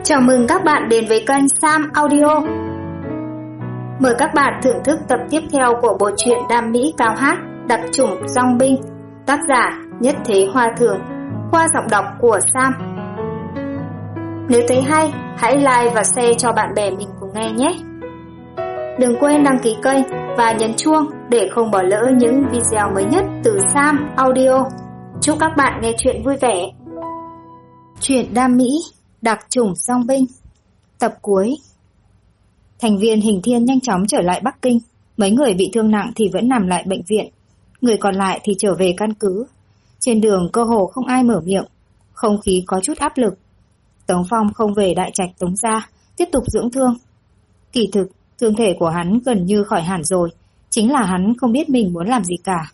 Chào mừng các bạn đến với kênh Sam Audio. Mời các bạn thưởng thức tập tiếp theo của bộ truyện Đam Mỹ Cao Hát Đặc chủng Dong Binh, tác giả Nhất Thế Hoa Thường, qua giọng đọc của Sam. Nếu thấy hay, hãy like và share cho bạn bè mình cùng nghe nhé. Đừng quên đăng ký kênh và nhấn chuông để không bỏ lỡ những video mới nhất từ Sam Audio. Chúc các bạn nghe chuyện vui vẻ. Truyện Đam Mỹ Đặc chủng Dong Binh, tập cuối. Thành viên Hình Thiên nhanh chóng trở lại Bắc Kinh. Mấy người bị thương nặng thì vẫn nằm lại bệnh viện, người còn lại thì trở về căn cứ. Trên đường cơ hồ không ai mở miệng, không khí có chút áp lực. Tống Phong không về Đại Trạch Tống gia, tiếp tục dưỡng thương. Kỳ thực, thương thể của hắn gần như khỏi hẳn rồi, chính là hắn không biết mình muốn làm gì cả.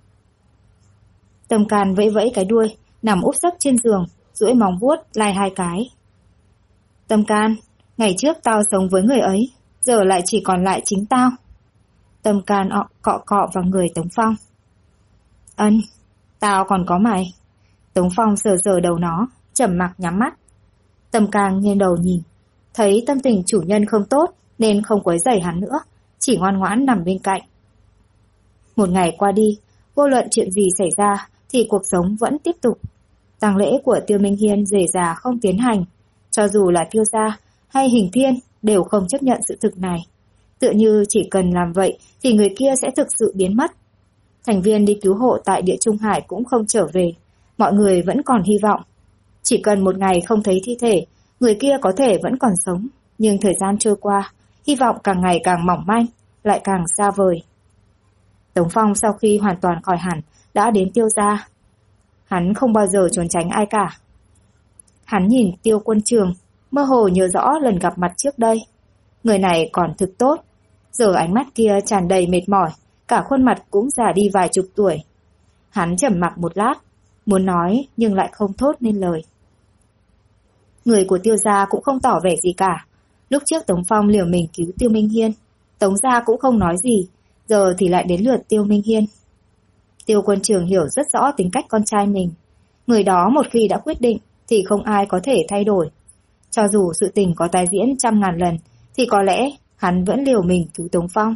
Tâm Can vẫy vẫy cái đuôi, nằm úp sấp trên giường, duỗi móng vuốt lai hai cái. Tâm Can, ngày trước tao sống với người ấy, giờ lại chỉ còn lại chính tao. Tâm Can cọ cọ vào người Tống Phong. Ân, tao còn có mày. Tống Phong sờ sờ đầu nó, trầm mặc nhắm mắt. Tâm Can nghiêng đầu nhìn, thấy tâm tình chủ nhân không tốt nên không quấy rầy hắn nữa, chỉ ngoan ngoãn nằm bên cạnh. Một ngày qua đi, vô luận chuyện gì xảy ra thì cuộc sống vẫn tiếp tục. Tang lễ của Tiêu Minh Hiên rề rà không tiến hành, cho dù là Tiêu gia hay Hình Thiên đều không chấp nhận sự thực này. Tựa như chỉ cần làm vậy thì người kia sẽ thực sự biến mất. Thành viên đi cứu hộ tại Địa Trung Hải cũng không trở về, mọi người vẫn còn hy vọng. Chỉ cần một ngày không thấy thi thể, người kia có thể vẫn còn sống, nhưng thời gian trôi qua, hy vọng càng ngày càng mỏng manh, lại càng xa vời. Tống Phong sau khi hoàn toàn khỏi hẳn đã đến Tiêu gia. Hắn không bao giờ trốn tránh ai cả. Hắn nhìn Tiêu Quân Trường, mơ hồ nhớ rõ lần gặp mặt trước đây. Người này còn thực tốt, giờ ánh mắt kia tràn đầy mệt mỏi, cả khuôn mặt cũng già đi vài chục tuổi. Hắn trầm mặc một lát, muốn nói nhưng lại không thốt nên lời. Người của Tiêu gia cũng không tỏ vẻ gì cả. Lúc trước Tống Phong liều mình cứu Tiêu Minh Hiên, Tống gia cũng không nói gì, giờ thì lại đến lượt Tiêu Minh Hiên. Tiêu Quân Trường hiểu rất rõ tính cách con trai mình. Người đó một khi đã quyết định thì không ai có thể thay đổi. Cho dù sự tình có tái diễn 100.000 lần thì có lẽ hắn vẫn liều mình cứu Tống Phong.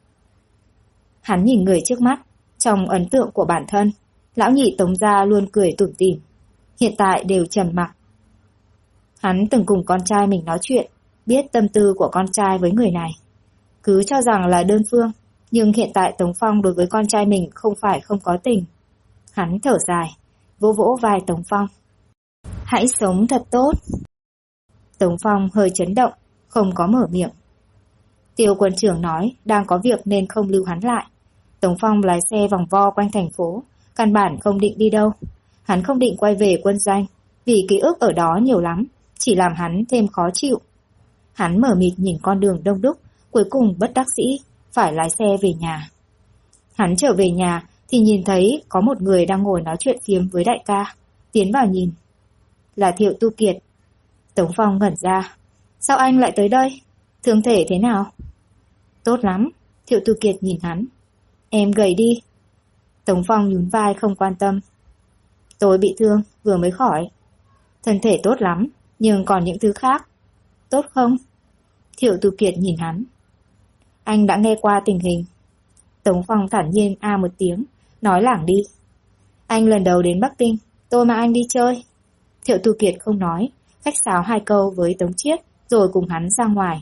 Hắn nhìn người trước mắt, trong ấn tượng của bản thân, lão nhị Tống gia luôn cười tủm tỉm, hiện tại đều trầm mặc. Hắn từng cùng con trai mình nói chuyện, biết tâm tư của con trai với người này. Cứ cho rằng là đơn phương, nhưng hiện tại Tống Phong đối với con trai mình không phải không có tình. Hắn thở dài, vỗ vỗ vai Tống Phong. Hãy sống thật tốt. Tống Phong hơi chấn động, không có mở miệng. Tiêu Quân Trưởng nói đang có việc nên không lưu hắn lại. Tống Phong lái xe vòng vo quanh thành phố, căn bản không định đi đâu. Hắn không định quay về quân doanh, vì ký ức ở đó nhiều lắm, chỉ làm hắn thêm khó chịu. Hắn mờ mịt nhìn con đường đông đúc, cuối cùng bất đắc dĩ phải lái xe về nhà. Hắn trở về nhà thì nhìn thấy có một người đang ngồi nói chuyện phiếm với đại ca, tiến vào nhìn. Là Thiệu Tu Kiệt. Tống Phong ngẩn ra. Sao anh lại tới đây? Thương thể thế nào? Tốt lắm. Thiệu Tu Kiệt nhìn hắn. Em gầy đi. Tống Phong nhún vai không quan tâm. Tôi bị thương, vừa mới khỏi. Thân thể tốt lắm, nhưng còn những thứ khác. Tốt không? Thiệu Tu Kiệt nhìn hắn. Anh đã nghe qua tình hình. Tống Phong thản nhiên a một tiếng, nói lảng đi. Anh lần đầu đến Bắc Kinh, tôi mà anh đi chơi. Thiệu Tu Kiệt không nói, khách sáo hai câu với Tống Chiết, rồi cùng hắn ra ngoài.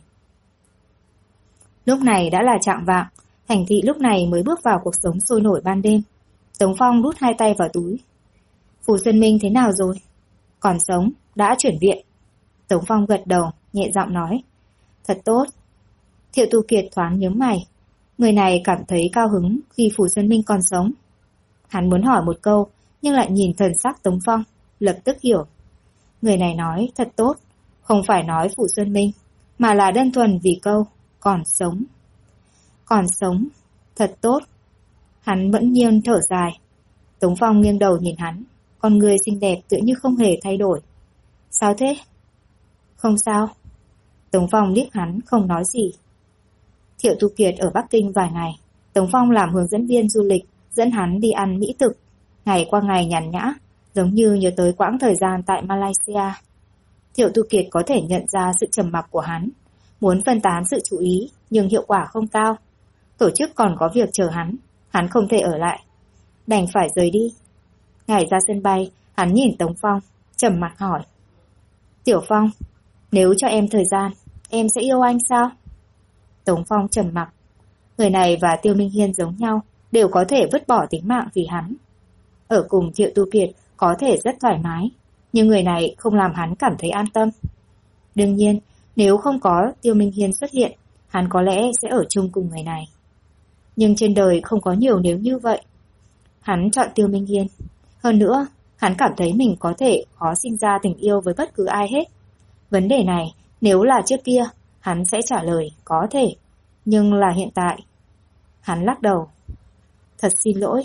Lúc này đã là chạng vạng, thành thị lúc này mới bước vào cuộc sống sôi nổi ban đêm. Tống Phong đút hai tay vào túi. Phù Xuân Minh thế nào rồi? Còn sống, đã chuyển viện. Tống Phong gật đầu, nhẹ giọng nói. Thật tốt. Thiệu Tu Kiệt thoáng nhướng mày. Người này cảm thấy cao hứng khi Phù Xuân Minh còn sống. Hắn muốn hỏi một câu, nhưng lại nhìn thần sắc Tống Phong, lập tức hiểu. Người này nói thật tốt, không phải nói Phù Xuân Minh, mà là đơn thuần vì câu còn sống. Còn sống, thật tốt. Hắn bỗng nhiên thở dài. Tống Phong nghiêng đầu nhìn hắn, con người xinh đẹp tựa như không hề thay đổi. Sao thế? Không sao. Tống Phong liếc hắn không nói gì. Thiệu Tu Kiệt ở Bắc Kinh vài ngày, Tống Phong làm hướng dẫn viên du lịch, dẫn hắn đi ăn mỹ thực. Ngày qua ngày nhàn nhã, giống như nhớ tới quãng thời gian tại Malaysia. Thiệu Tu Kiệt có thể nhận ra sự trầm mặc của hắn, muốn phân tán sự chú ý nhưng hiệu quả không cao. Tổ chức còn có việc chờ hắn không thể ở lại, đành phải rời đi. Ngày ra sân bay, hắn nhìn Tống Phong, trầm mặc hỏi: Tiểu Phong, nếu cho em thời gian, em sẽ yêu anh sao? Tống Phong trầm mặc. Người này và Tiêu Minh Hiên giống nhau, đều có thể vứt bỏ tính mạng vì hắn. Ở cùng Thiệu Tu Kiệt có thể rất thoải mái, nhưng người này không làm hắn cảm thấy an tâm. Đương nhiên, nếu không có Tiêu Minh Hiên xuất hiện, hắn có lẽ sẽ ở chung cùng người này. Nhưng trên đời không có nhiều nếu như vậy. Hắn chọn Tiêu Minh Hiên. Hơn nữa, hắn cảm thấy mình có thể khó sinh ra tình yêu với bất cứ ai hết. Vấn đề này, nếu là trước kia, hắn sẽ trả lời có thể, nhưng là hiện tại. Hắn lắc đầu. Thật xin lỗi.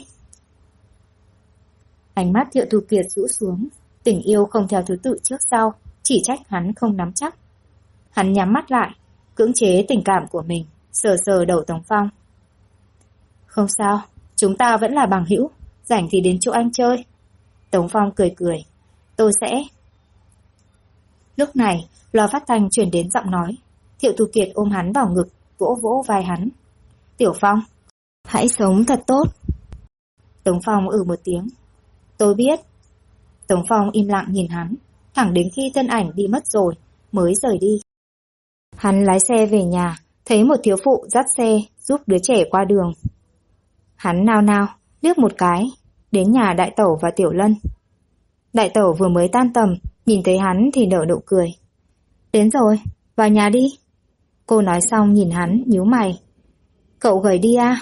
Ánh mắt Thiệu Tu Kiệt rũ xuống, tình yêu không theo thứ tự trước sau, chỉ trách hắn không nắm chắc. Hắn nhắm mắt lại, cưỡng chế tình cảm của mình, sờ sờ đầu Tống Phong. Không sao, chúng ta vẫn là bằng hữu, rảnh thì đến chỗ anh chơi. Tống Phong cười cười. Tôi sẽ... Lúc này, loa phát thanh truyền đến giọng nói. Thiệu Tu Kiệt ôm hắn vào ngực, vỗ vỗ vai hắn. Tiểu Phong, hãy sống thật tốt. Tống Phong một tiếng. Tôi biết. Tống Phong im lặng nhìn hắn, thẳng đến khi thân ảnh đi mất rồi, mới rời đi. Hắn lái xe về nhà, thấy một thiếu phụ dắt xe giúp đứa trẻ qua đường. Hắn nao nao, liếc một cái, đến nhà Đại Tẩu và Tiểu Lân. Đại Tẩu vừa mới tan tầm, nhìn thấy hắn thì nở nụ cười. Đến rồi, vào nhà đi. Cô nói xong nhìn hắn, nhíu mày. Cậu gầy đi à?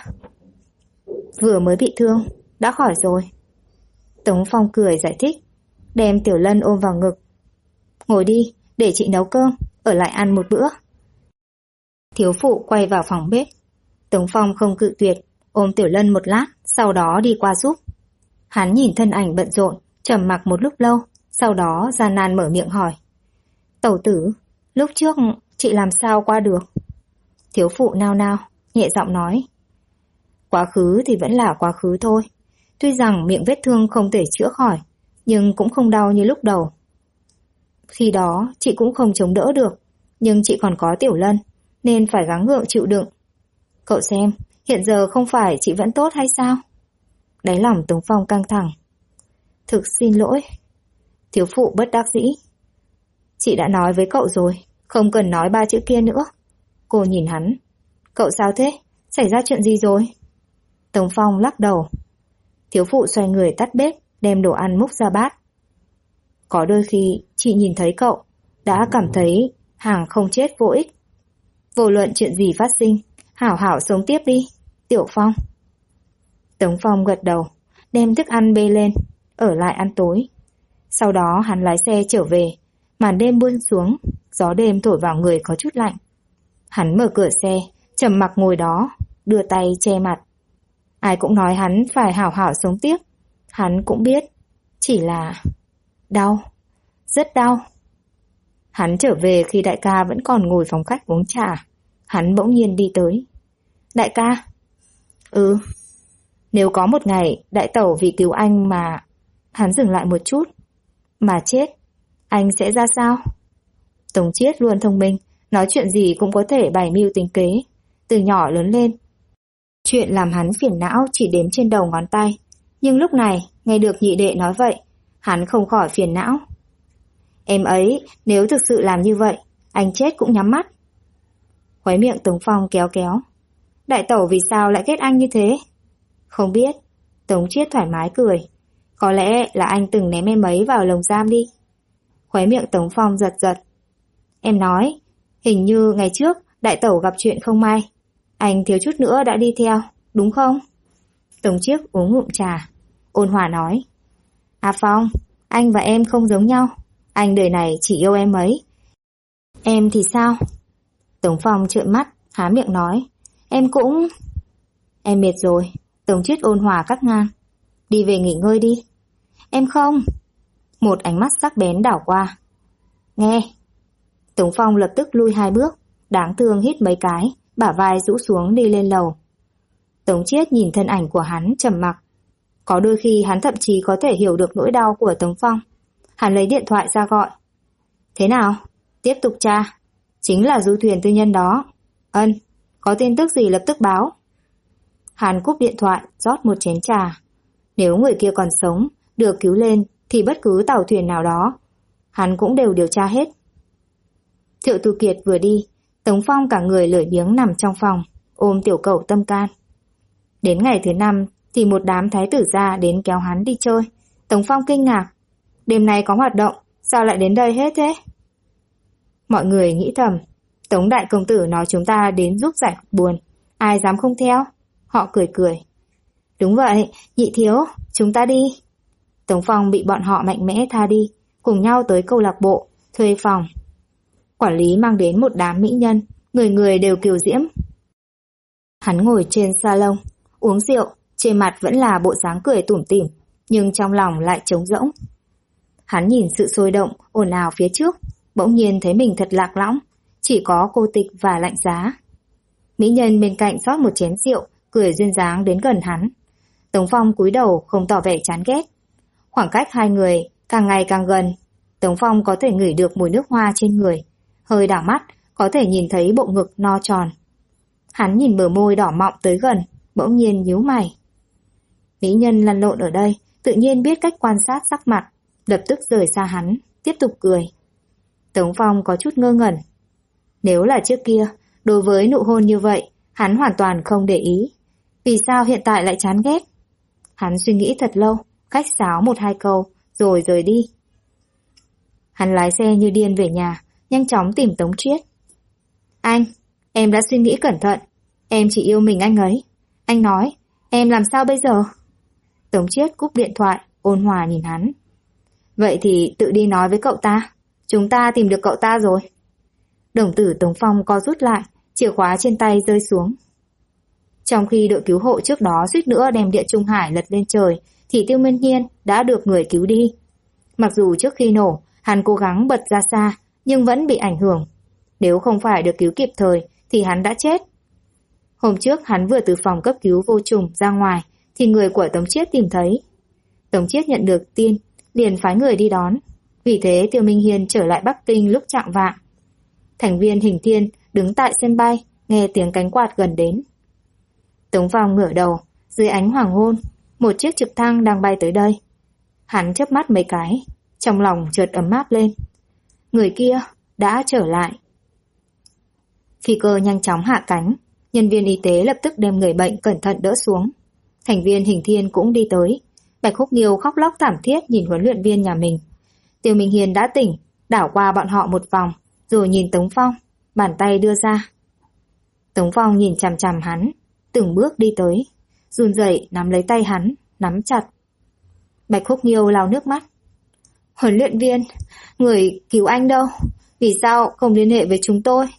Vừa mới bị thương, đã khỏi rồi. Tống Phong cười giải thích, đem Tiểu Lân ôm vào ngực. Ngồi đi, để chị nấu cơm, ở lại ăn một bữa. Thiếu phụ quay vào phòng bếp. Tống Phong không cự tuyệt, ôm Tiểu Lân một lát, sau đó đi qua giúp. Hắn nhìn thân ảnh bận rộn, trầm mặc một lúc lâu, sau đó gian nan mở miệng hỏi. Tẩu tử, lúc trước chị làm sao qua được? Thiếu phụ nao nao, nhẹ giọng nói. Quá khứ thì vẫn là quá khứ thôi. Tuy rằng miệng vết thương không thể chữa khỏi, nhưng cũng không đau như lúc đầu. Khi đó chị cũng không chống đỡ được, nhưng chị còn có Tiểu Lân, nên phải gắng gượng chịu đựng. Cậu xem, hiện giờ không phải chị vẫn tốt hay sao? Đáy lòng Tống Phong căng thẳng. Thực xin lỗi. Thiếu phụ bất đắc dĩ. Chị đã nói với cậu rồi, không cần nói ba chữ kia nữa. Cô nhìn hắn. Cậu sao thế? Xảy ra chuyện gì rồi? Tống Phong lắc đầu. Thiếu phụ xoay người tắt bếp, đem đồ ăn múc ra bát. Có đôi khi chị nhìn thấy cậu, đã cảm thấy hàng không chết vô ích. Vô luận chuyện gì phát sinh, hảo hảo sống tiếp đi, Tiểu Phong. Tống Phong gật đầu, đem thức ăn bê lên, ở lại ăn tối. Sau đó hắn lái xe trở về, màn đêm buông xuống, gió đêm thổi vào người có chút lạnh. Hắn mở cửa xe, trầm mặc ngồi đó, đưa tay che mặt. Ai cũng nói hắn phải hảo hảo sống tiếp. Hắn cũng biết, chỉ là... đau, rất đau. Hắn trở về khi đại ca vẫn còn ngồi phòng khách uống trà. Hắn bỗng nhiên đi tới. Đại ca? Nếu có một ngày đại tẩu vì cứu anh mà... Hắn dừng lại một chút. Mà chết, anh sẽ ra sao? Tống Chiết luôn thông minh, nói chuyện gì cũng có thể bày mưu tính kế. Từ nhỏ lớn lên, chuyện làm hắn phiền não chỉ đếm trên đầu ngón tay. Nhưng lúc này, nghe được nhị đệ nói vậy, hắn không khỏi phiền não. Em ấy, nếu thực sự làm như vậy, anh chết cũng nhắm mắt. Khóe miệng Tống Phong kéo kéo. Đại tẩu vì sao lại ghét anh như thế? Không biết. Tống Chiết thoải mái cười. Có lẽ là anh từng ném em ấy vào lồng giam đi. Khóe miệng Tống Phong giật giật. Em nói, hình như ngày trước đại tẩu gặp chuyện không may. Anh thiếu chút nữa đã đi theo, đúng không? Tống Chiết uống ngụm trà, ôn hòa nói. À Phong, anh và em không giống nhau. Anh đời này chỉ yêu em ấy. Em thì sao? Tống Phong trợn mắt, há miệng nói. Em cũng... Em mệt rồi. Tống Chiết ôn hòa cắt ngang. Đi về nghỉ ngơi đi. Em không. Một ánh mắt sắc bén đảo qua. Nghe. Tống Phong lập tức lui 2 bước, đáng thương hít mấy cái, bả vai rũ xuống đi lên lầu. Tống Chiết nhìn thân ảnh của hắn trầm mặc. Có đôi khi hắn thậm chí có thể hiểu được nỗi đau của Tống Phong. Hắn lấy điện thoại ra gọi. Thế nào? Tiếp tục tra. Chính là du thuyền tư nhân đó. Ân, có tin tức gì lập tức báo. Hắn cúp điện thoại, rót một chén trà. Nếu người kia còn sống, được cứu lên thì bất cứ tàu thuyền nào đó, hắn cũng đều điều tra hết. Thiệu Tu Kiệt vừa đi, Tống Phong cả người lười biếng nằm trong phòng, ôm tiểu cẩu Tâm Can. Đến ngày thứ 5 thì một đám thái tử gia đến kéo hắn đi chơi. Tống Phong kinh ngạc. Đêm nay có hoạt động, sao lại đến đây hết thế? Mọi người nghĩ thầm, Tống đại công tử nói chúng ta đến giúp giải buồn, ai dám không theo? Họ cười cười. Đúng vậy, nhị thiếu, chúng ta đi. Tống Phong bị bọn họ mạnh mẽ tha đi, cùng nhau tới câu lạc bộ, thuê phòng. Quản lý mang đến một đám mỹ nhân, người người đều kiều diễm. Hắn ngồi trên salon, uống rượu, trên mặt vẫn là bộ dáng cười tủm tỉm, nhưng trong lòng lại trống rỗng. Hắn nhìn sự sôi động, ồn ào phía trước, bỗng nhiên thấy mình thật lạc lõng, chỉ có cô tịch và lạnh giá. Mỹ nhân bên cạnh rót một chén rượu, cười duyên dáng đến gần hắn. Tống Phong cúi đầu không tỏ vẻ chán ghét. Khoảng cách hai người càng ngày càng gần, Tống Phong có thể ngửi được mùi nước hoa trên người, hơi đảo mắt có thể nhìn thấy bộ ngực no tròn. Hắn nhìn bờ môi đỏ mọng tới gần, bỗng nhiên nhíu mày. Mỹ nhân lăn lộn ở đây, tự nhiên biết cách quan sát sắc mặt, lập tức rời xa hắn, tiếp tục cười. Tống Phong có chút ngơ ngẩn. Nếu là trước kia, đối với nụ hôn như vậy, hắn hoàn toàn không để ý. Vì sao hiện tại lại chán ghét? Hắn suy nghĩ thật lâu, khách sáo một hai câu, rồi rời đi. Hắn lái xe như điên về nhà, nhanh chóng tìm Tống Triết. Anh, em đã suy nghĩ cẩn thận, em chỉ yêu mình anh ấy. Anh nói, em làm sao bây giờ? Tống Triết cúp điện thoại, ôn hòa nhìn hắn. Vậy thì tự đi nói với cậu ta, chúng ta tìm được cậu ta rồi. Đồng tử Tống Phong co rút lại, chìa khóa trên tay rơi xuống. Trong khi đội cứu hộ trước đó suýt nữa đem Địa Trung Hải lật lên trời, thì Tiêu Minh Hiên đã được người cứu đi. Mặc dù trước khi nổ, hắn cố gắng bật ra xa, nhưng vẫn bị ảnh hưởng. Nếu không phải được cứu kịp thời, thì hắn đã chết. Hôm trước hắn vừa từ phòng cấp cứu vô trùng ra ngoài, thì người của Tống Triết tìm thấy. Tống Triết nhận được tin, liền phái người đi đón. Vì thế Tiêu Minh Hiên trở lại Bắc Kinh lúc chạng vạng. Thành viên Hình Thiên đứng tại sân bay, nghe tiếng cánh quạt gần đến. Tống Phong ngửa đầu, dưới ánh hoàng hôn, một chiếc trực thăng đang bay tới đây. Hắn chớp mắt mấy cái, trong lòng chợt ấm áp lên. Người kia đã trở lại. Phi cơ nhanh chóng hạ cánh, nhân viên y tế lập tức đem người bệnh cẩn thận đỡ xuống. Thành viên Hình Thiên cũng đi tới. Bạch Húc Nghiêu khóc lóc thảm thiết nhìn huấn luyện viên nhà mình. Tiêu Minh Hiên đã tỉnh, đảo qua bọn họ một vòng, rồi nhìn Tống Phong, bàn tay đưa ra. Tống Phong nhìn chằm chằm hắn, từng bước đi tới, run rẩy nắm lấy tay hắn, nắm chặt. Bạch Húc Nghiêu lau nước mắt. Huấn luyện viên, người cứu anh đâu? Vì sao không liên hệ với chúng tôi?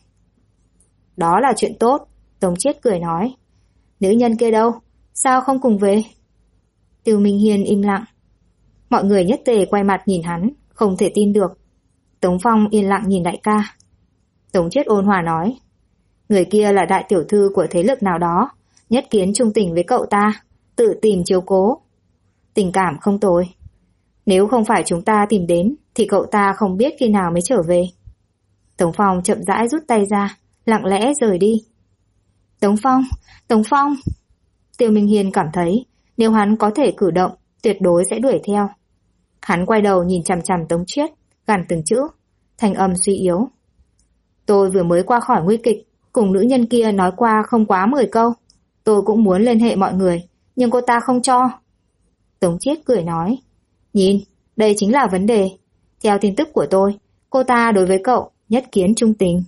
Đó là chuyện tốt, Tống Triết cười nói. Nữ nhân kia đâu? Sao không cùng về? Tiêu Minh Hiên im lặng. Mọi người nhất tề quay mặt nhìn hắn, không thể tin được. Tống Phong yên lặng nhìn đại ca. Tống Triết ôn hòa nói. Người kia là đại tiểu thư của thế lực nào đó, nhất kiến trung tình với cậu ta, tự tìm chiếu cố. Tình cảm không tồi. Nếu không phải chúng ta tìm đến, thì cậu ta không biết khi nào mới trở về. Tống Phong chậm rãi rút tay ra, lặng lẽ rời đi. Tống Phong, Tống Phong. Tiêu Minh Hiên cảm thấy, nếu hắn có thể cử động, tuyệt đối sẽ đuổi theo. Hắn quay đầu nhìn chằm chằm Tống Triết, gằn từng chữ, thanh âm suy yếu. Tôi vừa mới qua khỏi nguy kịch, cùng nữ nhân kia nói qua không quá 10 câu. Tôi cũng muốn liên hệ mọi người, nhưng cô ta không cho. Tống Triết cười nói, nhìn, đây chính là vấn đề. Theo tin tức của tôi, cô ta đối với cậu nhất kiến trung tình.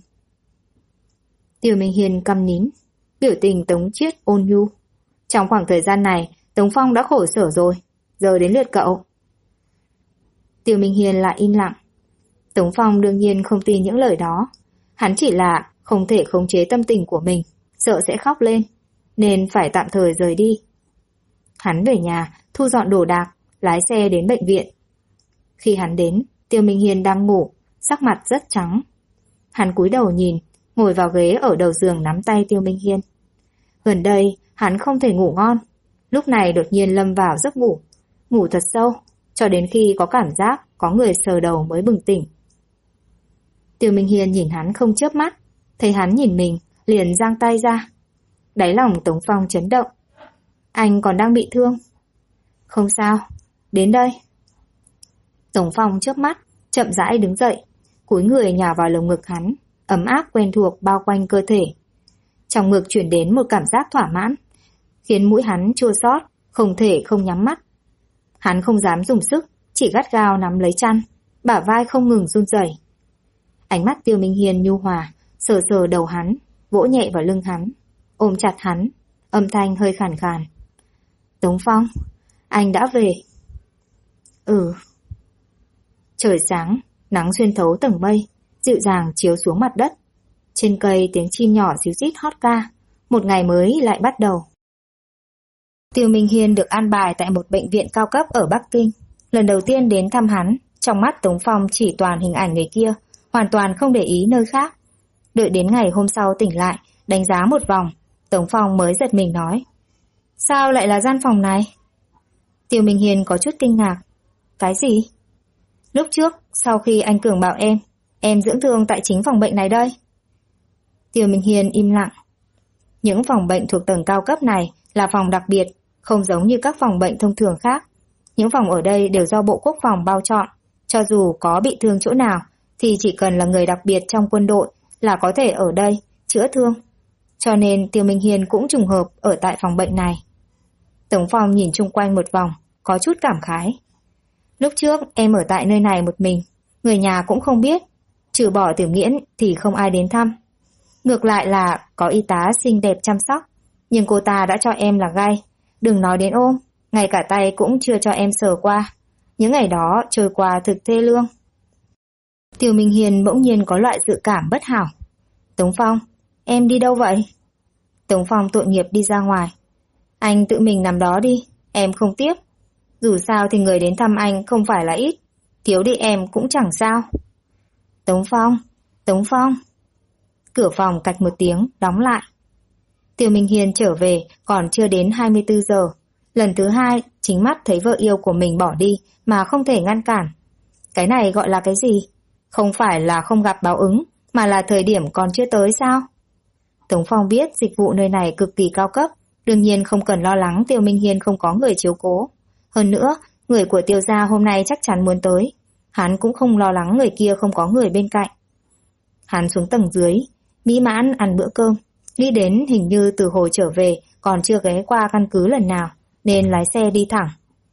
Tiêu Minh Hiên câm nín, biểu tình Tống Triết ôn nhu. Trong khoảng thời gian này, Tống Phong đã khổ sở rồi, giờ đến lượt cậu. Tiêu Minh Hiên lại im lặng. Tống Phong đương nhiên không tin những lời đó. Hắn chỉ là không thể khống chế tâm tình của mình, sợ sẽ khóc lên, nên phải tạm thời rời đi. Hắn về nhà, thu dọn đồ đạc, lái xe đến bệnh viện. Khi hắn đến, Tiêu Minh Hiên đang ngủ, sắc mặt rất trắng. Hắn cúi đầu nhìn, ngồi vào ghế ở đầu giường nắm tay Tiêu Minh Hiên. Gần đây, hắn không thể ngủ ngon. Lúc này đột nhiên lâm vào giấc ngủ, ngủ thật sâu, cho đến khi có cảm giác có người sờ đầu mới bừng tỉnh. Tiêu Minh Hiên nhìn hắn không chớp mắt, thấy hắn nhìn mình, liền giang tay ra. Đáy lòng Tống Phong chấn động. Anh còn đang bị thương. Không sao, đến đây. Tống Phong chớp mắt, chậm rãi đứng dậy, cúi người nhào vào lồng ngực hắn, ấm áp quen thuộc bao quanh cơ thể. Trong ngực chuyển đến một cảm giác thỏa mãn, khiến mũi hắn chua xót, không thể không nhắm mắt. Hắn không dám dùng sức, chỉ gắt gao nắm lấy chăn, bả vai không ngừng run rẩy. Ánh mắt Tiêu Minh Hiên nhu hòa, sờ sờ đầu hắn, vỗ nhẹ vào lưng hắn, ôm chặt hắn, âm thanh hơi khàn khàn. Tống Phong, anh đã về. Ừ. Trời sáng, nắng xuyên thấu tầng mây, dịu dàng chiếu xuống mặt đất. Trên cây tiếng chim nhỏ ríu rít hót ca, một ngày mới lại bắt đầu. Tiêu Minh Hiên được an bài tại một bệnh viện cao cấp ở Bắc Kinh. Lần đầu tiên đến thăm hắn, trong mắt Tống Phong chỉ toàn hình ảnh người kia, hoàn toàn không để ý nơi khác. Đợi đến ngày hôm sau tỉnh lại, đánh giá một vòng, Tống Phong mới giật mình nói. Sao lại là gian phòng này? Tiêu Minh Hiên có chút kinh ngạc. Cái gì? Lúc trước, sau khi anh Cường bảo em dưỡng thương tại chính phòng bệnh này đây. Tiêu Minh Hiên im lặng. Những phòng bệnh thuộc tầng cao cấp này là phòng đặc biệt, không giống như các phòng bệnh thông thường khác. Những phòng ở đây đều do Bộ Quốc phòng bao chọn. Cho dù có bị thương chỗ nào, thì chỉ cần là người đặc biệt trong quân đội là có thể ở đây chữa thương. Cho nên Tiêu Minh Hiên cũng trùng hợp ở tại phòng bệnh này. Tống Phong nhìn chung quanh một vòng, có chút cảm khái. Lúc trước em ở tại nơi này một mình, người nhà cũng không biết, trừ bỏ Tiểu Nghiễn thì không ai đến thăm. Ngược lại là có y tá xinh đẹp chăm sóc, nhưng cô ta đã cho em là gai, đừng nói đến ôm, ngay cả tay cũng chưa cho em sờ qua. Những ngày đó trôi qua thực thê lương. Tiêu Minh Hiên bỗng nhiên có loại dự cảm bất hảo. Tống Phong, em đi đâu vậy? Tống Phong tội nghiệp đi ra ngoài. Anh tự mình nằm đó đi, em không tiếp. Dù sao thì người đến thăm anh không phải là ít, thiếu đi em cũng chẳng sao. Tống Phong, Tống Phong. Cửa phòng cạch một tiếng, đóng lại. Tiêu Minh Hiên trở về còn chưa đến 24 giờ. Lần thứ hai, chính mắt thấy vợ yêu của mình bỏ đi mà không thể ngăn cản. Cái này gọi là cái gì? Không phải là không gặp báo ứng, mà là thời điểm còn chưa tới sao? Tống Phong biết dịch vụ nơi này cực kỳ cao cấp, đương nhiên không cần lo lắng Tiêu Minh Hiên không có người chiếu cố. Hơn nữa, người của Tiêu gia hôm nay chắc chắn muốn tới. Hắn cũng không lo lắng người kia không có người bên cạnh. Hắn xuống tầng dưới, mỹ mãn ăn bữa cơm. Nghĩ đến hình như từ hồi trở về còn chưa ghé qua căn cứ lần nào, nên lái xe đi thẳng.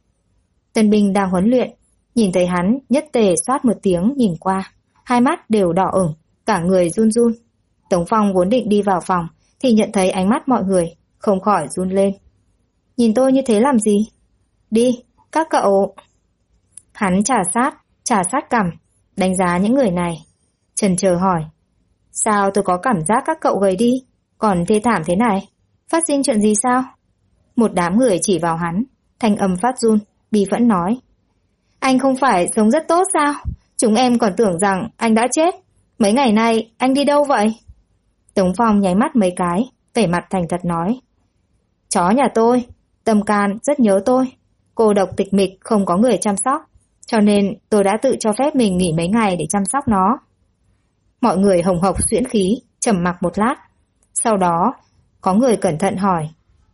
Tân binh đang huấn luyện, nhìn thấy hắn nhất tề xoát một tiếng nhìn qua, hai mắt đều đỏ ửng, cả người run run. Tống Phong vốn định đi vào phòng thì nhận thấy ánh mắt mọi người, không khỏi run lên. Nhìn tôi như thế làm gì? Đi, các cậu. Hắn trà sát cằm, đánh giá những người này, chần chờ hỏi. Sao tôi có cảm giác các cậu gầy đi, còn thê thảm thế này? Phát sinh chuyện gì sao? Một đám người chỉ vào hắn, thanh âm phát run, bi phẫn nói. Anh không phải sống rất tốt sao? Chúng em còn tưởng rằng anh đã chết. Mấy ngày nay anh đi đâu vậy? Tống Phong nháy mắt mấy cái, vẻ mặt thành thật nói. Chó nhà tôi, Tâm Can rất nhớ tôi. Cô độc tịch mịch không có người chăm sóc, cho nên tôi đã tự cho phép mình nghỉ mấy ngày để chăm sóc nó. Mọi người hồng hộc xuyễn khí, trầm mặc một lát. Sau đó, có người cẩn thận hỏi.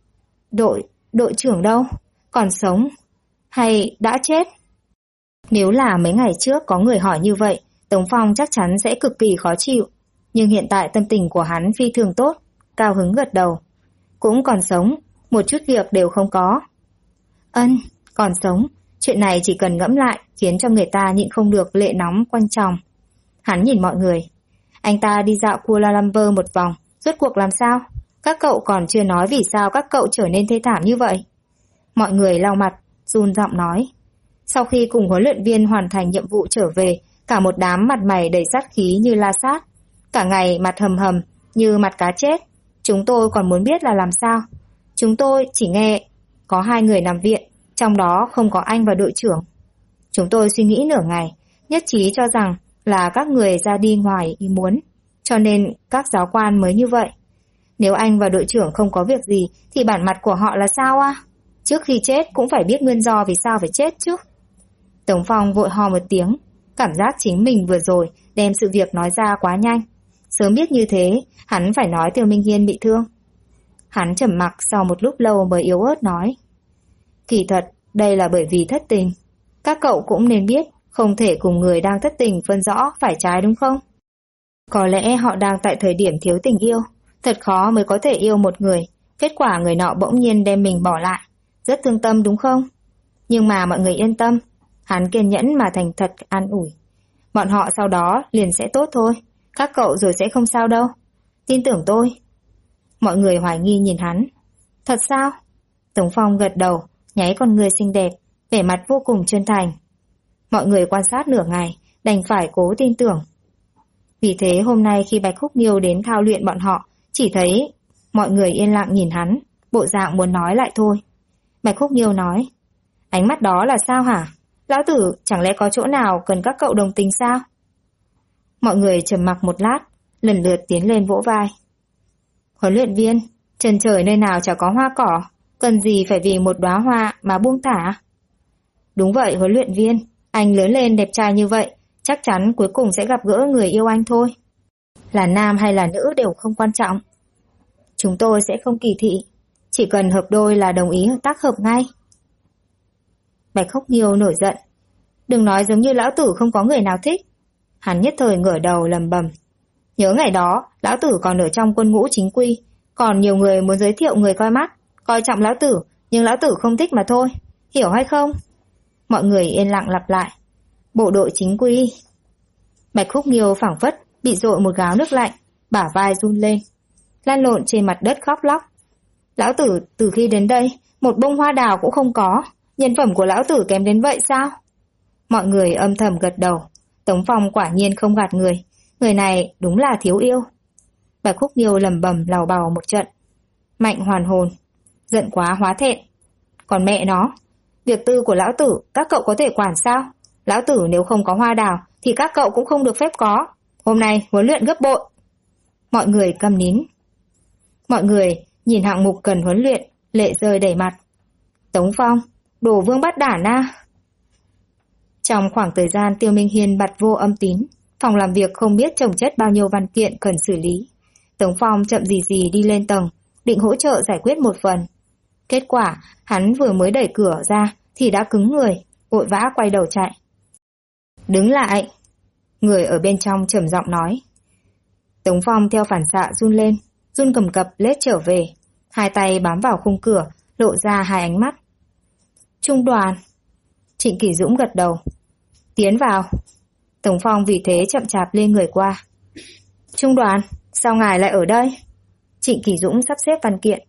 Đội trưởng đâu? Còn sống? Hay đã chết? Nếu là mấy ngày trước có người hỏi như vậy, Tống Phong chắc chắn sẽ cực kỳ khó chịu. Nhưng hiện tại tâm tình của hắn phi thường tốt, cao hứng gật đầu. Cũng còn sống, một chút việc đều không có. Ân, còn sống, chuyện này chỉ cần ngẫm lại khiến cho người ta nhịn không được lệ nóng quanh chồng. Hắn nhìn mọi người. Anh ta đi dạo Kuala Lumpur một vòng, rốt cuộc làm sao? Các cậu còn chưa nói vì sao các cậu trở nên thê thảm như vậy. Mọi người lau mặt, run giọng nói. Sau khi cùng huấn luyện viên hoàn thành nhiệm vụ trở về, cả một đám mặt mày đầy sát khí như la sát. Cả ngày mặt hầm hầm, như mặt cá chết. Chúng tôi còn muốn biết là làm sao. Chúng tôi chỉ nghe có 2 người nằm viện, trong đó không có anh và đội trưởng. Chúng tôi suy nghĩ nửa ngày, nhất trí cho rằng là các người ra đi ngoài ý muốn, cho nên các giáo quan mới như vậy. Nếu anh và đội trưởng không có việc gì thì bản mặt của họ là sao à? Trước khi chết cũng phải biết nguyên do vì sao phải chết chứ. Tống Phong vội ho một tiếng, cảm giác chính mình vừa rồi đem sự việc nói ra quá nhanh. Sớm biết như thế, hắn phải nói Tiêu Minh Hiên bị thương. Hắn trầm mặc sau một lúc lâu mới yếu ớt nói. Kỳ thật, đây là bởi vì thất tình. Các cậu cũng nên biết, không thể cùng người đang thất tình phân rõ phải trái đúng không? Có lẽ họ đang tại thời điểm thiếu tình yêu. Thật khó mới có thể yêu một người. Kết quả người nọ bỗng nhiên đem mình bỏ lại. Rất thương tâm đúng không? Nhưng mà mọi người yên tâm. Hắn kiên nhẫn mà thành thật an ủi. Bọn họ sau đó liền sẽ tốt thôi. Các cậu rồi sẽ không sao đâu. Tin tưởng tôi. Mọi người hoài nghi nhìn hắn. Thật sao? Tống Phong gật đầu, nháy con người xinh đẹp, vẻ mặt vô cùng chân thành. Mọi người quan sát nửa ngày, đành phải cố tin tưởng. Vì thế hôm nay khi Bạch Khúc Nghiêu đến thao luyện bọn họ, chỉ thấy mọi người yên lặng nhìn hắn, bộ dạng muốn nói lại thôi. Bạch Khúc Nghiêu nói, ánh mắt đó là sao hả? Lão tử chẳng lẽ có chỗ nào cần các cậu đồng tình sao? Mọi người trầm mặc một lát, lần lượt tiến lên vỗ vai. Huấn luyện viên, chân trời nơi nào chả có hoa cỏ, cần gì phải vì một đóa hoa mà buông thả? Đúng vậy huấn luyện viên, anh lớn lên đẹp trai như vậy, chắc chắn cuối cùng sẽ gặp gỡ người yêu anh thôi. Là nam hay là nữ đều không quan trọng. Chúng tôi sẽ không kỳ thị, chỉ cần hợp đôi là đồng ý tác hợp ngay. Bạch Khúc Nghiêu nổi giận. Đừng nói giống như lão tử không có người nào thích. Hắn nhất thời ngửa đầu lầm bầm. Nhớ ngày đó, lão tử còn ở trong quân ngũ chính quy, còn nhiều người muốn giới thiệu người coi mắt, coi trọng lão tử, nhưng lão tử không thích mà thôi. Hiểu hay không? Mọi người yên lặng lặp lại. Bộ đội chính quy. Bạch Khúc Nghiêu phảng phất bị dội một gáo nước lạnh, bả vai run lên, lăn lộn trên mặt đất khóc lóc. Lão tử từ khi đến đây, một bông hoa đào cũng không có. Nhân phẩm của lão tử kém đến vậy sao? Mọi người âm thầm gật đầu. Tống Phong quả nhiên không gạt người. Người này đúng là thiếu yêu. Bạch Khúc Nghiêu lầm bầm lào bào một trận. Mạnh hoàn hồn. Giận quá hóa thẹn. Còn mẹ nó, việc tư của lão tử các cậu có thể quản sao? Lão tử nếu không có hoa đào thì các cậu cũng không được phép có. Hôm nay huấn luyện gấp bội. Mọi người câm nín. Mọi người nhìn hạng mục cần huấn luyện, lệ rơi đầy mặt. Tống Phong, đồ vương bắt đản a. Trong khoảng thời gian Tiêu Minh Hiên bặt vô âm tín, phòng làm việc không biết chồng chất bao nhiêu văn kiện cần xử lý. Tống Phong chậm gì gì đi lên tầng, định hỗ trợ giải quyết một phần. Kết quả, hắn vừa mới đẩy cửa ra thì đã cứng người, vội vã quay đầu chạy. Đứng lại! Người ở bên trong trầm giọng nói. Tống Phong theo phản xạ run lên, run cầm cập lết trở về, hai tay bám vào khung cửa, lộ ra hai ánh mắt. Trung đoàn! Trịnh Kỷ Dũng gật đầu. Tiến vào! Tống Phong vì thế chậm chạp lên người qua. Trung đoàn, sao ngài lại ở đây? Trịnh Kỷ Dũng sắp xếp văn kiện.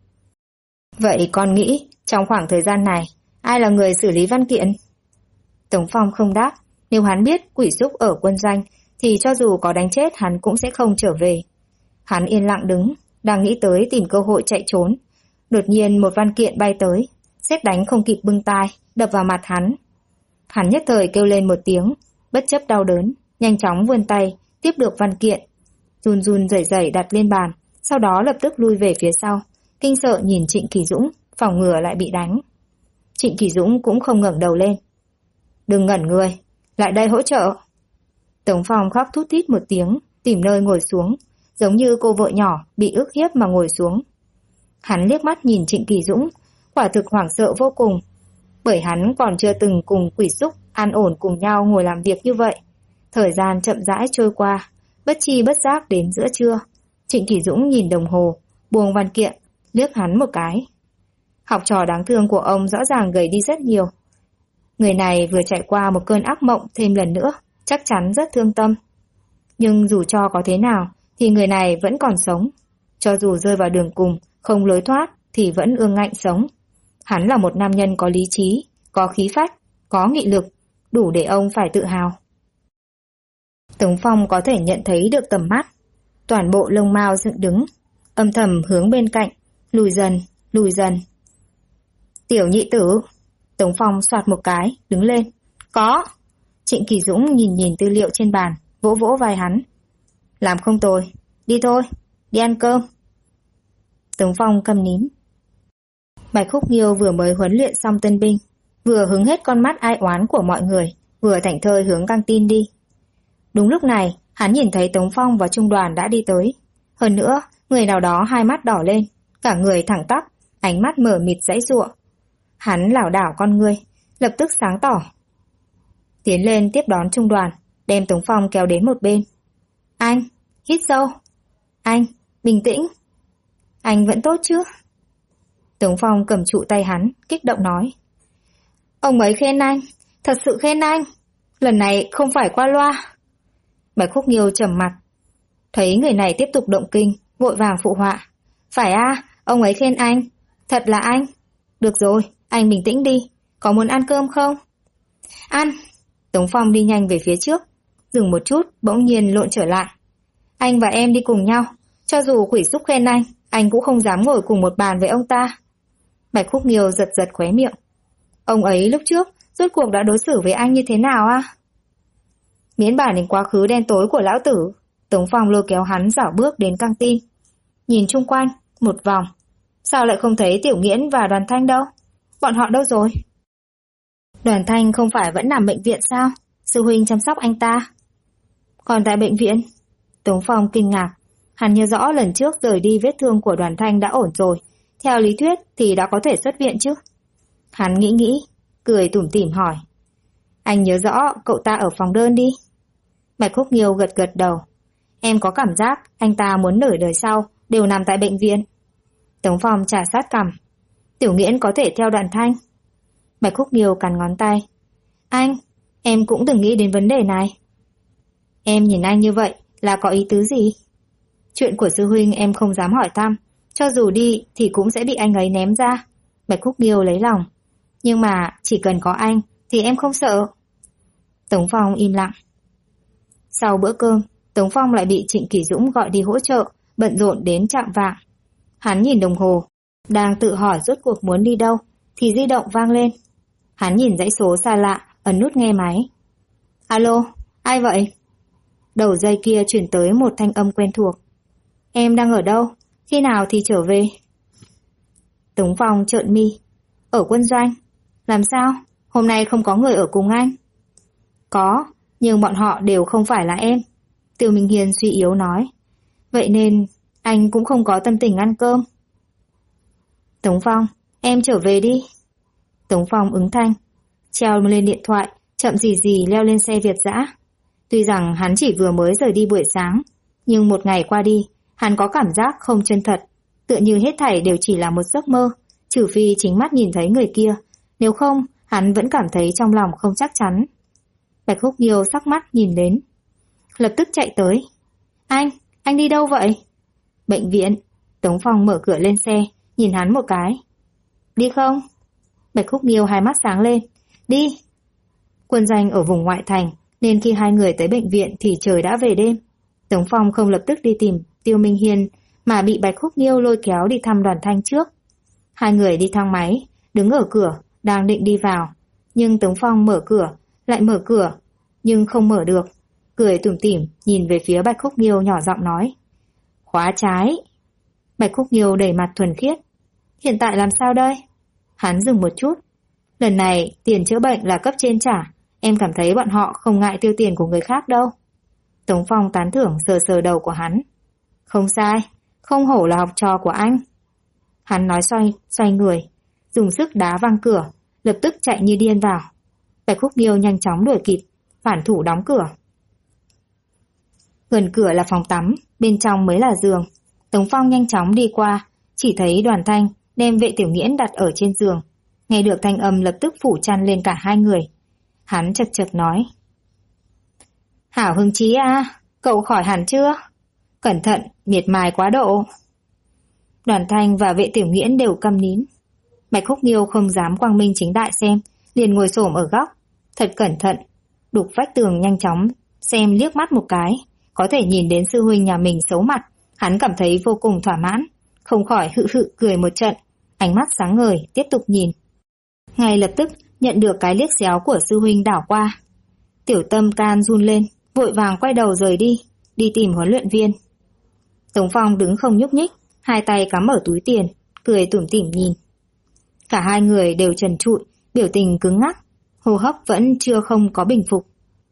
Vậy con nghĩ, trong khoảng thời gian này, ai là người xử lý văn kiện? Tống Phong không đáp, nếu hắn biết quỷ xúc ở quân doanh, thì cho dù có đánh chết hắn cũng sẽ không trở về. Hắn yên lặng đứng, đang nghĩ tới tìm cơ hội chạy trốn. Đột nhiên một văn kiện bay tới, sét đánh không kịp bưng tai, đập vào mặt hắn. Hắn nhất thời kêu lên một tiếng, bất chấp đau đớn, nhanh chóng vươn tay, tiếp được văn kiện. Run run rẩy rẩy đặt lên bàn, sau đó lập tức lui về phía sau, kinh sợ nhìn Trịnh Kỷ Dũng, phòng ngừa lại bị đánh. Trịnh Kỷ Dũng cũng không ngẩng đầu lên. Đừng ngẩn người, lại đây hỗ trợ. Tống Phong khóc thút thít một tiếng, tìm nơi ngồi xuống, giống như cô vợ nhỏ bị ức hiếp mà ngồi xuống. Hắn liếc mắt nhìn Trịnh Kỷ Dũng, quả thực hoảng sợ vô cùng, bởi hắn còn chưa từng cùng quỷ xúc an ổn cùng nhau ngồi làm việc như vậy. Thời gian chậm rãi trôi qua, bất chi bất giác đến giữa trưa. Trịnh Kỷ Dũng nhìn đồng hồ, buông văn kiện, liếc hắn một cái. Học trò đáng thương của ông rõ ràng gầy đi rất nhiều. Người này vừa trải qua một cơn ác mộng thêm lần nữa, chắc chắn rất thương tâm. Nhưng dù cho có thế nào, thì người này vẫn còn sống. Cho dù rơi vào đường cùng, không lối thoát, thì vẫn ương ngạnh sống. Hắn là một nam nhân có lý trí, có khí phách, có nghị lực, đủ để ông phải tự hào. Tống Phong có thể nhận thấy được tầm mắt. Toàn bộ lông mao dựng đứng, âm thầm hướng bên cạnh, lùi dần, lùi dần. Tiểu nhị tử! Tống Phong soạt một cái, đứng lên. Có! Trịnh Kỷ Dũng nhìn nhìn tư liệu trên bàn, vỗ vỗ vai hắn. Làm không tồi, đi thôi, đi ăn cơm. Tống Phong câm nín. Bạch Khúc Nghiêu vừa mới huấn luyện xong tân binh, vừa hứng hết con mắt ai oán của mọi người, vừa thảnh thơi hướng căng tin đi. Đúng lúc này, Hắn nhìn thấy Tống Phong và trung đoàn đã đi tới. Hơn nữa, người nào đó hai mắt đỏ lên, cả người thẳng tắp, ánh mắt mở mịt giãy giụa. Hắn lảo đảo con người, lập tức sáng tỏ. Tiến lên tiếp đón trung đoàn, đem Tống Phong kéo đến một bên. Anh, hít sâu. Anh, bình tĩnh. Anh vẫn tốt chứ? Tống Phong cầm trụ tay hắn, kích động nói. Ông ấy khen anh, thật sự khen anh. Lần này không phải qua loa. Bạch Khúc Nghiêu trầm mặt. Thấy người này tiếp tục động kinh, vội vàng phụ họa. Phải à, ông ấy khen anh. Thật là anh. Được rồi, anh bình tĩnh đi. Có muốn ăn cơm không? Ăn. Tống Phong đi nhanh về phía trước. Dừng một chút, bỗng nhiên lộn trở lại. Anh và em đi cùng nhau. Cho dù quỷ xúc khen anh cũng không dám ngồi cùng một bàn với ông ta. Bạch Khúc Nghiêu giật giật khóe miệng. Ông ấy lúc trước rốt cuộc đã đối xử với anh như thế nào à? Miễn bàn đến quá khứ đen tối của lão tử, Tống Phong lôi kéo hắn dảo bước đến căng tin. Nhìn chung quanh, một vòng. Sao lại không thấy Tiểu Nghiễn và Đoàn Thanh đâu? Bọn họ đâu rồi? Đoàn Thanh không phải vẫn nằm bệnh viện sao? Sư huynh chăm sóc anh ta. Còn tại bệnh viện? Tống Phong kinh ngạc. Hắn nhớ rõ lần trước rời đi vết thương của Đoàn Thanh đã ổn rồi. Theo lý thuyết thì đã có thể xuất viện chứ. Hắn nghĩ, cười tủm tỉm hỏi. Anh nhớ rõ cậu ta ở phòng đơn đi. Bạch Khúc Nghiêu gật gật đầu. Em có cảm giác anh ta muốn nửa đời sau đều nằm tại bệnh viện. Tống Phong trà sát cằm. Tiểu Nghiễn có thể theo Đoàn Thanh. Bạch Khúc Nghiêu cắn ngón tay. Anh, em cũng từng nghĩ đến vấn đề này. Em nhìn anh như vậy là có ý tứ gì? Chuyện của sư huynh em không dám hỏi thăm. Cho dù đi thì cũng sẽ bị anh ấy ném ra. Bạch Khúc Nghiêu lấy lòng. Nhưng mà chỉ cần có anh thì em không sợ. Tống Phong im lặng. Sau bữa cơm, Tống Phong lại bị Trịnh Kỳ Dũng gọi đi hỗ trợ, bận rộn đến chạng vạng. Hắn nhìn đồng hồ, đang tự hỏi rốt cuộc muốn đi đâu, thì di động vang lên. Hắn nhìn dãy số xa lạ, ấn nút nghe máy. Alo, ai vậy? Đầu dây kia chuyển tới một thanh âm quen thuộc. Em đang ở đâu? Khi nào thì trở về? Tống Phong trợn mi. Ở quân doanh. Làm sao? Hôm nay không có người ở cùng anh? Có, nhưng bọn họ đều không phải là em. Tiêu Minh Hiên suy yếu nói. Vậy nên anh cũng không có tâm tình ăn cơm. Tống Phong, em trở về đi. Tống Phong ứng thanh, treo lên điện thoại, chậm gì gì leo lên xe Việt dã. Tuy rằng hắn chỉ vừa mới rời đi buổi sáng, nhưng một ngày qua đi, hắn có cảm giác không chân thật, tựa như hết thảy đều chỉ là một giấc mơ, trừ phi chính mắt nhìn thấy người kia, nếu không, hắn vẫn cảm thấy trong lòng không chắc chắn. Bạch Khúc Nghiêu sắc mắt nhìn đến, lập tức chạy tới. Anh đi đâu vậy? Bệnh viện. Tống Phong mở cửa lên xe, nhìn hắn một cái. Đi không? Bạch Khúc Nghiêu hai mắt sáng lên. Đi. Quân doanh ở vùng ngoại thành, nên khi hai người tới bệnh viện thì trời đã về đêm. Tống Phong không lập tức đi tìm Tiêu Minh Hiên, mà bị Bạch Khúc Nghiêu lôi kéo đi thăm Đoàn Thanh trước. Hai người đi thang máy, đứng ở cửa, đang định đi vào. Nhưng Tống Phong mở cửa, lại mở cửa, nhưng không mở được. Cười tủm tỉm, nhìn về phía Bạch Khúc Nghiêu nhỏ giọng nói. Khóa trái. Bạch Khúc Nghiêu đầy mặt thuần khiết. Hiện tại làm sao đây? Hắn dừng một chút. Lần này, tiền chữa bệnh là cấp trên trả. Em cảm thấy bọn họ không ngại tiêu tiền của người khác đâu. Tống Phong tán thưởng sờ sờ đầu của hắn. Không sai, không hổ là học trò của anh. Hắn nói xoay người, dùng sức đá văng cửa, lập tức chạy như điên vào. Bạch Khúc Nghiêu nhanh chóng đuổi kịp, phản thủ đóng cửa. Gần cửa là phòng tắm, bên trong mới là giường. Tống Phong nhanh chóng đi qua, chỉ thấy Đoàn Thanh đem Vệ Tiểu Nghiễn đặt ở trên giường. Nghe được thanh âm lập tức phủ chăn lên cả hai người. Hắn chật chật nói. Hảo Hưng Chí à, cậu khỏi hẳn chưa? Cẩn thận, miệt mài quá độ. Đoàn Thanh và Vệ Tiểu Nghiễn đều câm nín. Bạch Khúc Nghiêu không dám quang minh chính đại xem, liền ngồi xổm ở góc, thật cẩn thận, đục vách tường nhanh chóng, xem liếc mắt một cái, có thể nhìn đến sư huynh nhà mình xấu mặt, hắn cảm thấy vô cùng thỏa mãn, không khỏi hự hự cười một trận, ánh mắt sáng ngời, tiếp tục nhìn. Ngay lập tức nhận được cái liếc xéo của sư huynh đảo qua. Tiểu Tâm can run lên, vội vàng quay đầu rời đi tìm huấn luyện viên. Tống Phong đứng không nhúc nhích, hai tay cắm ở túi tiền, cười tủm tỉm nhìn. Cả hai người đều trần trụi, biểu tình cứng ngắc, hô hấp vẫn chưa không có bình phục.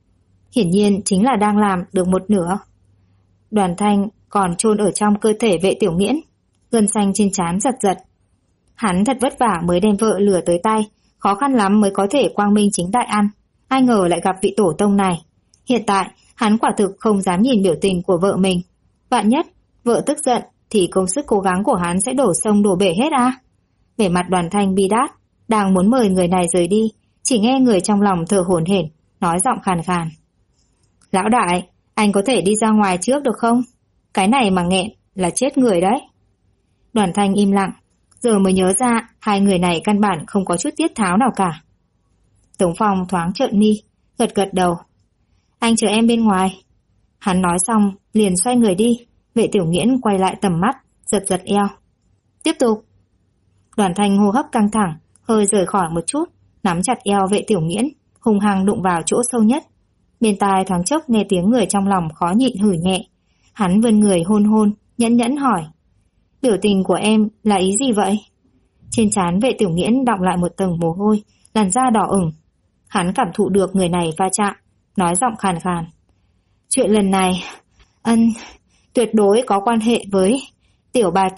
hiển nhiên chính là đang làm được một nửa. Đoàn Thanh còn chôn ở trong cơ thể Vệ Tiểu Nghiễn, gân xanh trên trán giật giật. Hắn thật vất vả mới đem vợ lừa tới tay, khó khăn lắm mới có thể quang minh chính đại ăn. Ai ngờ lại gặp vị tổ tông này. Hiện tại, hắn quả thực không dám nhìn biểu tình của vợ mình. Vạn nhất, vợ tức giận thì công sức cố gắng của hắn sẽ đổ sông đổ bể hết à? Vẻ mặt Đoàn Thanh bi đát, đang muốn mời người này rời đi, chỉ nghe người trong lòng thở hổn hển, nói giọng khàn khàn. Lão đại, anh có thể đi ra ngoài trước được không? Cái này mà nghẹn là chết người đấy. Đoàn Thanh im lặng, giờ mới nhớ ra hai người này căn bản không có chút tiết tháo nào cả. Tống Phong thoáng trợn mi, gật gật đầu. Anh chờ em bên ngoài. Hắn nói xong, liền xoay người đi. Vệ Tiểu Nghiễn quay lại tầm mắt, giật giật eo. Tiếp tục. Đoàn Thanh hô hấp căng thẳng, hơi rời khỏi một chút, nắm chặt eo Vệ Tiểu Nghiễn, hung hăng đụng vào chỗ sâu nhất. Bên tai thoáng chốc nghe tiếng người trong lòng khó nhịn hử nhẹ. Hắn vươn người hôn hôn, nhẫn nhẫn hỏi. Biểu tình của em là ý gì vậy? Trên trán Vệ Tiểu Nghiễn đọng lại một tầng mồ hôi, làn da đỏ ửng. Hắn cảm thụ được người này va chạm, nói giọng khàn khàn. Chuyện lần này, tuyệt đối có quan hệ với Tiểu Bạch.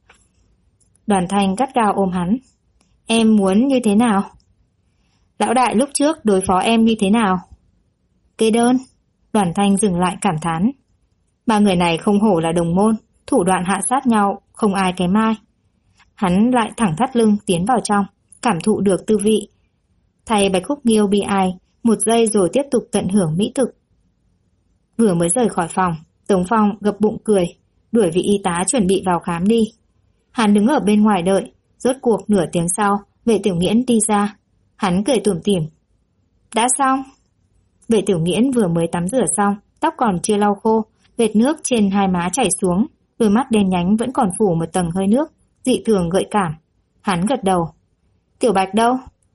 Đoàn Thanh gắt gao ôm hắn. Em muốn như thế nào? Lão đại lúc trước đối phó em như thế nào? Kê đơn. Đoàn Thanh dừng lại cảm thán. Ba người này không hổ là đồng môn, thủ đoạn hạ sát nhau, không ai kém ai. Hắn lại thẳng thắt lưng tiến vào trong, cảm thụ được tư vị. Thay Bạch Khúc Nghiêu bi ai, một giây rồi tiếp tục tận hưởng mỹ thực. Vừa mới rời khỏi phòng, Tống Phong gập bụng cười, đuổi vị y tá chuẩn bị vào khám đi. Hắn đứng ở bên ngoài đợi, rốt cuộc nửa tiếng sau, Vệ Tiểu Nghiễn đi ra. Hắn cười tủm tỉm. Đã xong. Vệ Tiểu Nghiễn vừa mới tắm rửa xong, tóc còn chưa lau khô, vệt nước trên hai má chảy xuống, đôi mắt đen nhánh vẫn còn phủ một tầng hơi nước, dị thường gợi cảm. Hắn gật đầu. Tiểu Bạch đâu?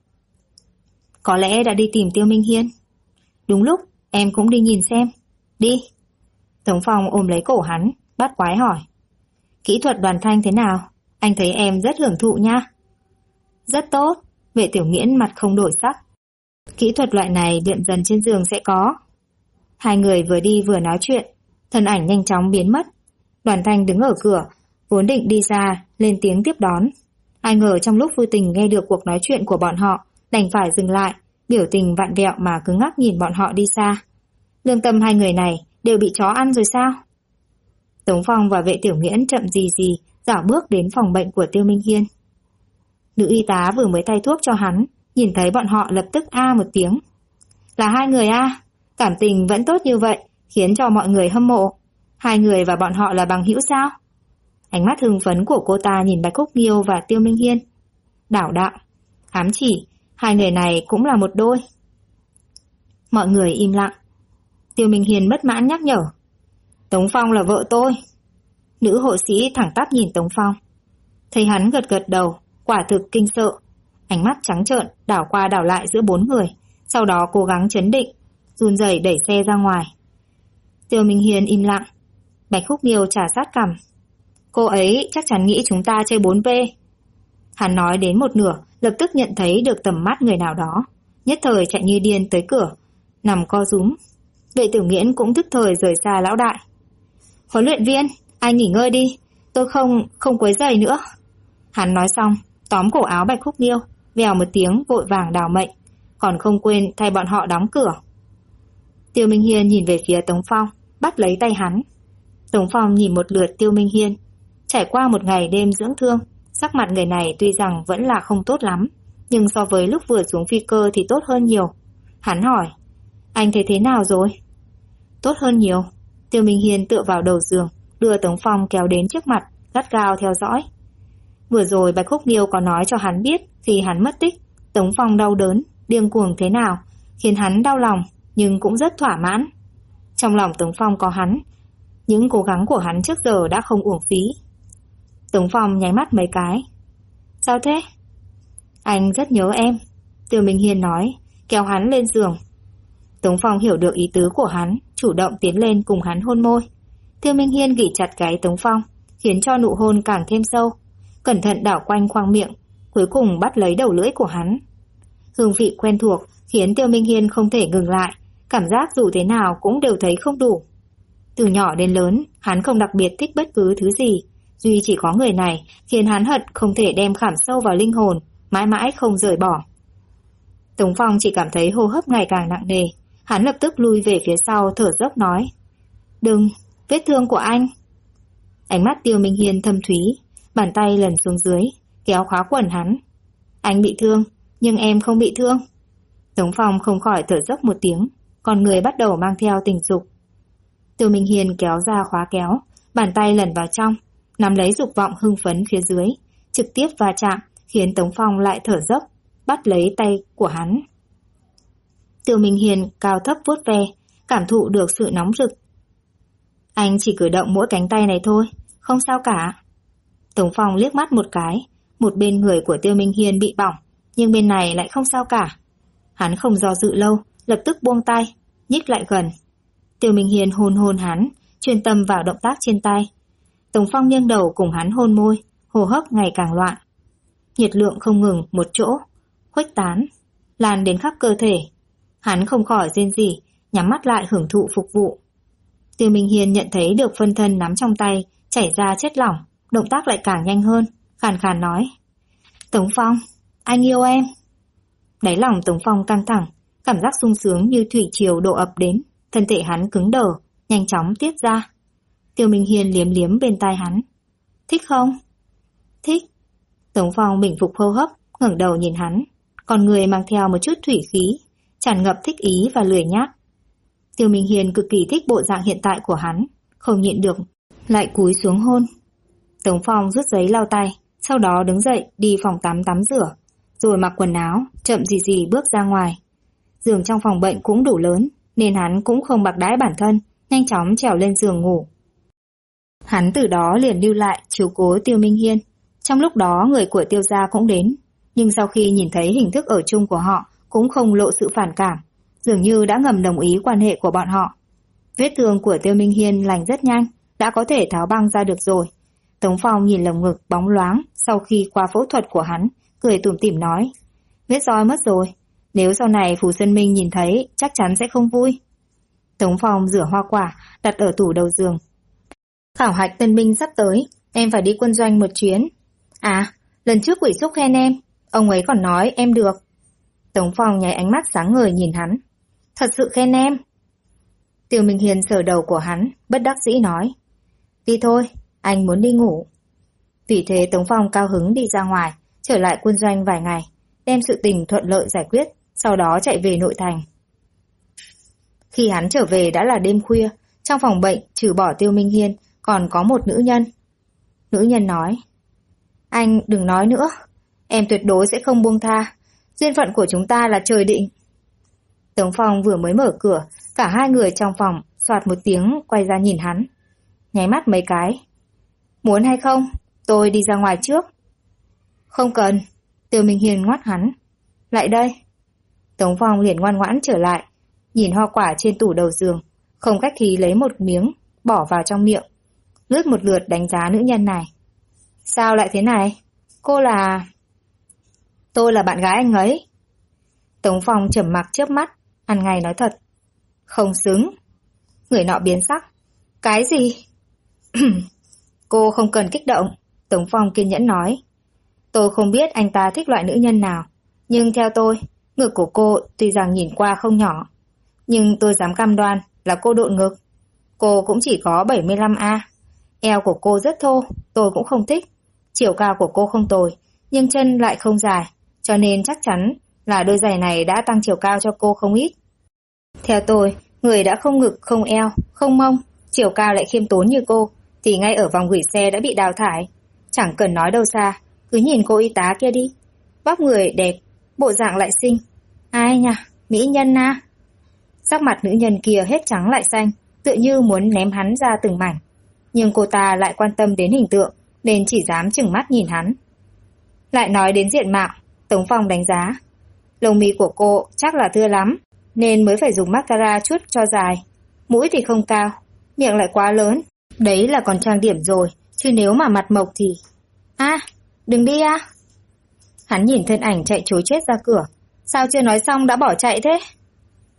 Có lẽ đã đi tìm Tiêu Minh Hiên. Đúng lúc, em cũng đi nhìn xem. Đi. Tống Phong ôm lấy cổ hắn, bắt quái hỏi. Kỹ thuật Đoàn Thanh thế nào? Anh thấy em rất hưởng thụ nha. Rất tốt. Vệ Tiểu Nghiễn mặt không đổi sắc. Kỹ thuật loại này luyện dần trên giường sẽ có. Hai người vừa đi vừa nói chuyện, thân ảnh nhanh chóng biến mất. Đoàn Thanh đứng ở cửa, vốn định đi ra, lên tiếng tiếp đón. Ai ngờ trong lúc vô tình nghe được cuộc nói chuyện của bọn họ, đành phải dừng lại, biểu tình vặn vẹo mà cứng ngắc nhìn bọn họ đi xa. Lương tâm hai người này đều bị chó ăn rồi sao? Tống Phong và Vệ Tiểu Nghiễn chậm gì gì dảo bước đến phòng bệnh của Tiêu Minh Hiên. Nữ y tá vừa mới thay thuốc cho hắn, nhìn thấy bọn họ lập tức a một tiếng. Là hai người a, cảm tình vẫn tốt như vậy, khiến cho mọi người hâm mộ. Hai người và bọn họ là bằng hữu sao? Ánh mắt hưng phấn của cô ta nhìn Bạch Khúc Nghiêu và Tiêu Minh Hiên. Đảo đạo, ám chỉ, hai người này cũng là một đôi. Mọi người im lặng. Tiêu Minh Hiên bất mãn nhắc nhở. Tống Phong là vợ tôi. Nữ hộ sĩ thẳng tắp nhìn Tống Phong. Thấy hắn gật gật đầu, quả thực kinh sợ. Ánh mắt trắng trợn đảo qua đảo lại giữa bốn người, sau đó cố gắng trấn định, run rẩy đẩy xe ra ngoài. Tiêu Minh Hiên im lặng. Bạch Khúc Nghiêu trà sát cằm. Cô ấy chắc chắn nghĩ chúng ta chơi 4V. Hắn nói đến một nửa, lập tức nhận thấy được tầm mắt người nào đó, nhất thời chạy như điên tới cửa, nằm co rúm. Vệ Tiểu Nghiễn cũng tức thời rời xa lão đại. Huấn luyện viên, anh nghỉ ngơi đi, tôi không quấy rầy nữa. Hắn nói xong, tóm cổ áo Bạch Khúc Nghiêu, vèo một tiếng vội vàng đào mệnh, còn không quên thay bọn họ đóng cửa. Tiêu Minh Hiên nhìn về phía Tống Phong, bắt lấy tay hắn. Tống Phong nhìn một lượt Tiêu Minh Hiên. Trải qua một ngày đêm dưỡng thương, sắc mặt người này tuy rằng vẫn là không tốt lắm, nhưng so với lúc vừa xuống phi cơ thì tốt hơn nhiều. Hắn hỏi, anh thấy thế nào rồi? Tốt hơn nhiều. Tiêu Minh Hiên tựa vào đầu giường, đưa Tống Phong kéo đến trước mặt, gắt gao theo dõi. Vừa rồi Bạch Khúc Nghiêu có nói cho hắn biết khi hắn mất tích, Tống Phong đau đớn, điên cuồng thế nào, khiến hắn đau lòng, nhưng cũng rất thỏa mãn. Trong lòng Tống Phong có hắn, những cố gắng của hắn trước giờ đã không uổng phí. Tống Phong nháy mắt mấy cái. Sao thế? Anh rất nhớ em, Tiêu Minh Hiên nói, kéo hắn lên giường. Tống Phong hiểu được ý tứ của hắn, chủ động tiến lên cùng hắn hôn môi. Tiêu Minh Hiên ghì chặt gáy Tống Phong, khiến cho nụ hôn càng thêm sâu, cẩn thận đảo quanh khoang miệng, cuối cùng bắt lấy đầu lưỡi của hắn. Hương vị quen thuộc khiến Tiêu Minh Hiên không thể ngừng lại, cảm giác dù thế nào cũng đều thấy không đủ. Từ nhỏ đến lớn, hắn không đặc biệt thích bất cứ thứ gì, duy chỉ có người này khiến hắn hận không thể đem khảm sâu vào linh hồn, mãi mãi không rời bỏ. Tống Phong chỉ cảm thấy hô hấp ngày càng nặng nề, hắn lập tức lui về phía sau thở dốc nói: "Đừng, vết thương của anh." Ánh mắt Tiêu Minh Hiên thâm thúy, bàn tay lần xuống dưới, kéo khóa quần hắn. "Anh bị thương, nhưng em không bị thương." Tống Phong không khỏi thở dốc một tiếng, còn người bắt đầu mang theo tình dục. Tiêu Minh Hiên kéo ra khóa kéo, bàn tay lần vào trong, nắm lấy dục vọng hưng phấn phía dưới, trực tiếp va chạm, khiến Tống Phong lại thở dốc, bắt lấy tay của hắn. Tiêu Minh Hiên cao thấp vuốt ve, cảm thụ được sự nóng rực. "Anh chỉ cử động mỗi cánh tay này thôi, không sao cả." Tống Phong liếc mắt một cái, một bên người của Tiêu Minh Hiên bị bỏng, nhưng bên này lại không sao cả. Hắn không do dự lâu, lập tức buông tay, nhích lại gần. Tiêu Minh Hiên hôn hôn hắn, chuyên tâm vào động tác trên tay. Tống Phong nghiêng đầu cùng hắn hôn môi, hô hấp ngày càng loạn. Nhiệt lượng không ngừng một chỗ, khuếch tán, lan đến khắp cơ thể. Hắn không khỏi rên rỉ, nhắm mắt lại hưởng thụ phục vụ. Tiêu Minh Hiên nhận thấy được phân thân nắm trong tay chảy ra chất lỏng, động tác lại càng nhanh hơn, khàn khàn nói: "Tống Phong, anh yêu em." Đáy lòng Tống Phong căng thẳng, cảm giác sung sướng như thủy triều đổ ập đến, thân thể hắn cứng đờ, nhanh chóng tiết ra. Tiêu Minh Hiên liếm liếm bên tai hắn: "Thích không?" "Thích." Tống Phong bình phục hô hấp, ngẩng đầu nhìn hắn, con người mang theo một chút thủy khí, tràn ngập thích ý và lười nhác. Tiêu Minh Hiên cực kỳ thích bộ dạng hiện tại của hắn, không nhịn được, lại cúi xuống hôn. Tống Phong rút giấy lau tay, sau đó đứng dậy đi phòng tắm tắm rửa, rồi mặc quần áo, chậm gì gì bước ra ngoài. Giường trong phòng bệnh cũng đủ lớn, nên hắn cũng không bạc đãi bản thân, nhanh chóng trèo lên giường ngủ. Hắn từ đó liền lưu lại chiếu cố Tiêu Minh Hiên. Trong lúc đó người của Tiêu gia cũng đến, nhưng sau khi nhìn thấy hình thức ở chung của họ cũng không lộ sự phản cảm, dường như đã ngầm đồng ý quan hệ của bọn họ. Vết thương của Tiêu Minh Hiên lành rất nhanh, đã có thể tháo băng ra được rồi. Tống Phong nhìn lồng ngực bóng loáng sau khi qua phẫu thuật của hắn, cười tủm tỉm nói: "Vết roi mất rồi, nếu sau này Phù Sơn Minh nhìn thấy chắc chắn sẽ không vui." Tống Phong rửa hoa quả đặt ở tủ đầu giường. "Khảo hạch tân binh sắp tới, em phải đi quân doanh một chuyến." "À, lần trước Quỷ Xúc khen em, ông ấy còn nói em được." Tống Phong nháy ánh mắt sáng ngời nhìn hắn: "Thật sự khen em?" Tiêu Minh Hiên sờ đầu của hắn, bất đắc dĩ nói: "Đi thôi, anh muốn đi ngủ." Vì thế Tống Phong cao hứng đi ra ngoài, trở lại quân doanh vài ngày, đem sự tình thuận lợi giải quyết, sau đó chạy về nội thành. Khi hắn trở về đã là đêm khuya, trong phòng bệnh trừ bỏ Tiêu Minh Hiên còn có một nữ nhân. Nữ nhân nói: "Anh đừng nói nữa, em tuyệt đối sẽ không buông tha, duyên phận của chúng ta là trời định." Tống Phong vừa mới mở cửa, cả hai người trong phòng xoạt một tiếng quay ra nhìn hắn, nháy mắt mấy cái. "Muốn hay không, tôi đi ra ngoài trước." "Không cần." Tiêu Minh Hiên ngoắt hắn: "Lại đây." Tống Phong liền ngoan ngoãn trở lại, nhìn hoa quả trên tủ đầu giường, không khách khí lấy một miếng bỏ vào trong miệng, lướt một lượt đánh giá nữ nhân này. "Sao lại thế này? Cô là..." "Tôi là bạn gái anh ấy." Tống Phong trầm mặc chớp mắt, ăn ngay nói thật: "Không xứng." Người nọ biến sắc: "Cái gì?" "Cô không cần kích động." Tống Phong kiên nhẫn nói: "Tôi không biết anh ta thích loại nữ nhân nào, nhưng theo tôi, ngực của cô tuy rằng nhìn qua không nhỏ, nhưng tôi dám cam đoan là cô độn ngực. Cô cũng chỉ có 75A. Eo của cô rất thô, tôi cũng không thích. Chiều cao của cô không tồi, nhưng chân lại không dài, cho nên chắc chắn là đôi giày này đã tăng chiều cao cho cô không ít. Theo tôi, người đã không ngực, không eo, không mông, chiều cao lại khiêm tốn như cô, thì ngay ở vòng gửi xe đã bị đào thải. Chẳng cần nói đâu xa, cứ nhìn cô y tá kia đi. Vóc người đẹp, bộ dạng lại xinh. Ai nha, mỹ nhân na." Sắc mặt nữ nhân kia hết trắng lại xanh, tựa như muốn ném hắn ra từng mảnh. Nhưng cô ta lại quan tâm đến hình tượng, nên chỉ dám chừng mắt nhìn hắn. Lại nói đến diện mạo, Tống Phong đánh giá: lông mi của cô chắc là thưa lắm, nên mới phải dùng mascara chuốt cho dài. Mũi thì không cao, miệng lại quá lớn. Đấy là còn trang điểm rồi, chứ nếu mà mặt mộc thì... Đừng đi a. Hắn nhìn thân ảnh chạy trối chết ra cửa. Sao chưa nói xong đã bỏ chạy thế?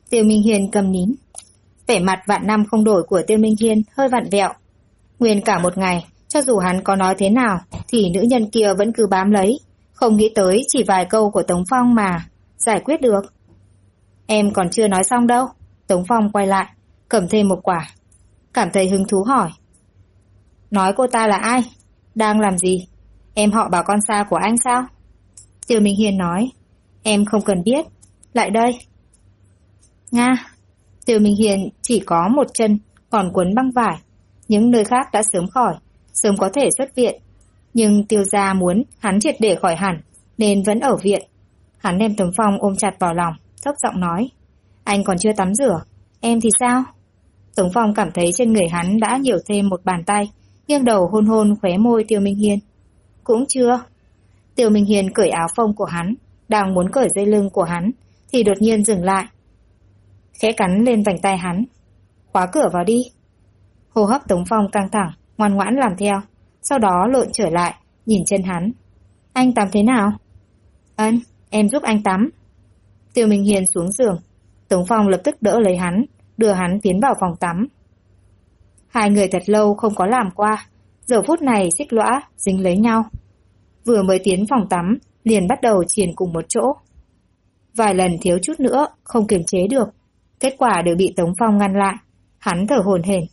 Tiêu Minh Hiên cầm nín. Vẻ mặt vạn năm không đổi của Tiêu Minh Hiên hơi vặn vẹo. Nguyên cả một ngày, cho dù hắn có nói thế nào, thì nữ nhân kia vẫn cứ bám lấy. Không nghĩ tới chỉ vài câu của Tống Phong mà giải quyết được. Em còn chưa nói xong đâu. Tống Phong quay lại, cầm thêm một quả. Cảm thấy hứng thú hỏi. Nói cô ta là ai? Đang làm gì? Em họ bà con xa của anh sao? Tiêu Minh Hiên nói. Em không cần biết. Lại đây. Nga. Tiêu Minh Hiên chỉ có một chân còn quấn băng vải. Những nơi khác đã sớm khỏi, sớm có thể xuất viện. Nhưng Tiêu gia muốn hắn triệt để khỏi hẳn, nên vẫn ở viện. Hắn đem Tống Phong ôm chặt vào lòng, thấp giọng nói. Anh còn chưa tắm rửa. Em thì sao? Tống Phong cảm thấy trên người hắn đã nhiều thêm một bàn tay, nghiêng đầu hôn hôn khóe môi Tiêu Minh Hiên. Cũng chưa. Tiêu Minh Hiên cởi áo phông của hắn, đang muốn cởi dây lưng của hắn, thì đột nhiên dừng lại. Khẽ cắn lên vành tay hắn. Khóa cửa vào đi. Hô hấp Tống Phong căng thẳng, ngoan ngoãn làm theo, sau đó lộn trở lại, nhìn chân hắn. Anh tắm thế nào? Ân, em giúp anh tắm. Tiêu Minh Hiên xuống giường. Tống Phong lập tức đỡ lấy hắn, đưa hắn tiến vào phòng tắm. Hai người thật lâu không có làm qua, giờ phút này xích lõa, dính lấy nhau. Vừa mới tiến phòng tắm, liền bắt đầu triền cùng một chỗ. Vài lần thiếu chút nữa, không kiềm chế được. Kết quả đều bị Tống Phong ngăn lại. Hắn thở hổn hển.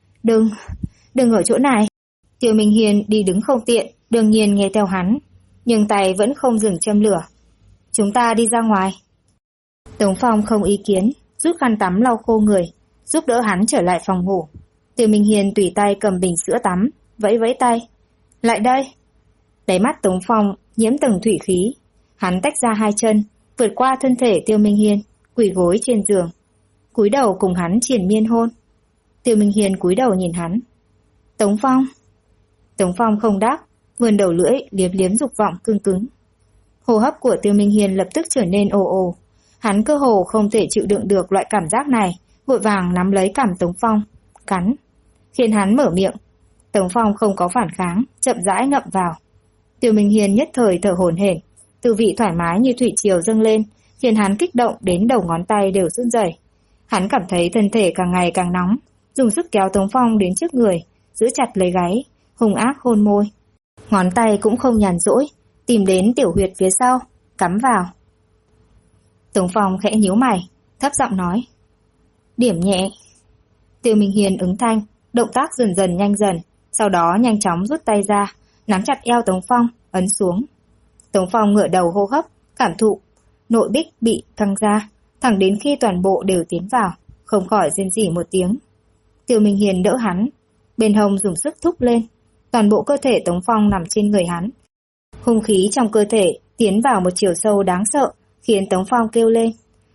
Đừng ở chỗ này. Tiêu Minh Hiên đi đứng không tiện, đương nhiên nghe theo hắn. Nhưng tay vẫn không dừng châm lửa. Chúng ta đi ra ngoài. Tống Phong không ý kiến, rút khăn tắm lau khô người, giúp đỡ hắn trở lại phòng ngủ. Tiêu Minh Hiên tùy tay cầm bình sữa tắm, vẫy vẫy tay. Lại đây. Đáy mắt Tống Phong nhiễm từng thủy khí. Hắn tách ra hai chân, vượt qua thân thể Tiêu Minh Hiên, quỳ gối trên giường. Cúi đầu cùng hắn triền miên hôn. Tiêu Minh Hiên cúi đầu nhìn hắn. Tống Phong. Tống Phong không đáp, vươn đầu lưỡi liếm liếm dục vọng cứng cứng. Hô hấp của Tiêu Minh Hiên lập tức trở nên ồ ồ. Hắn cơ hồ không thể chịu đựng được loại cảm giác này, vội vàng nắm lấy cằm Tống Phong, cắn, khiến hắn mở miệng. Tống Phong không có phản kháng, chậm rãi ngậm vào. Tiêu Minh Hiên nhất thời thở hổn hển, tư vị thoải mái như thủy triều dâng lên, khiến hắn kích động đến đầu ngón tay đều run rẩy. Hắn cảm thấy thân thể càng ngày càng nóng, dùng sức kéo Tống Phong đến trước người, giữ chặt lấy gáy, hung ác hôn môi. Ngón tay cũng không nhàn rỗi, tìm đến tiểu huyệt phía sau, cắm vào. Tống Phong khẽ nhíu mày, thấp giọng nói. Điểm nhẹ. Tiêu Minh Hiên ứng thanh, động tác dần dần nhanh dần, sau đó nhanh chóng rút tay ra, nắm chặt eo Tống Phong, ấn xuống. Tống Phong ngửa đầu hô hấp, cảm thụ, nội bích bị căng ra, thẳng đến khi toàn bộ đều tiến vào, không khỏi rên rỉ một tiếng. Tiêu Minh Hiên đỡ hắn, bên hông dùng sức thúc lên, toàn bộ cơ thể Tống Phong nằm trên người hắn. Hung khí trong cơ thể tiến vào một chiều sâu đáng sợ, khiến Tống Phong kêu lên.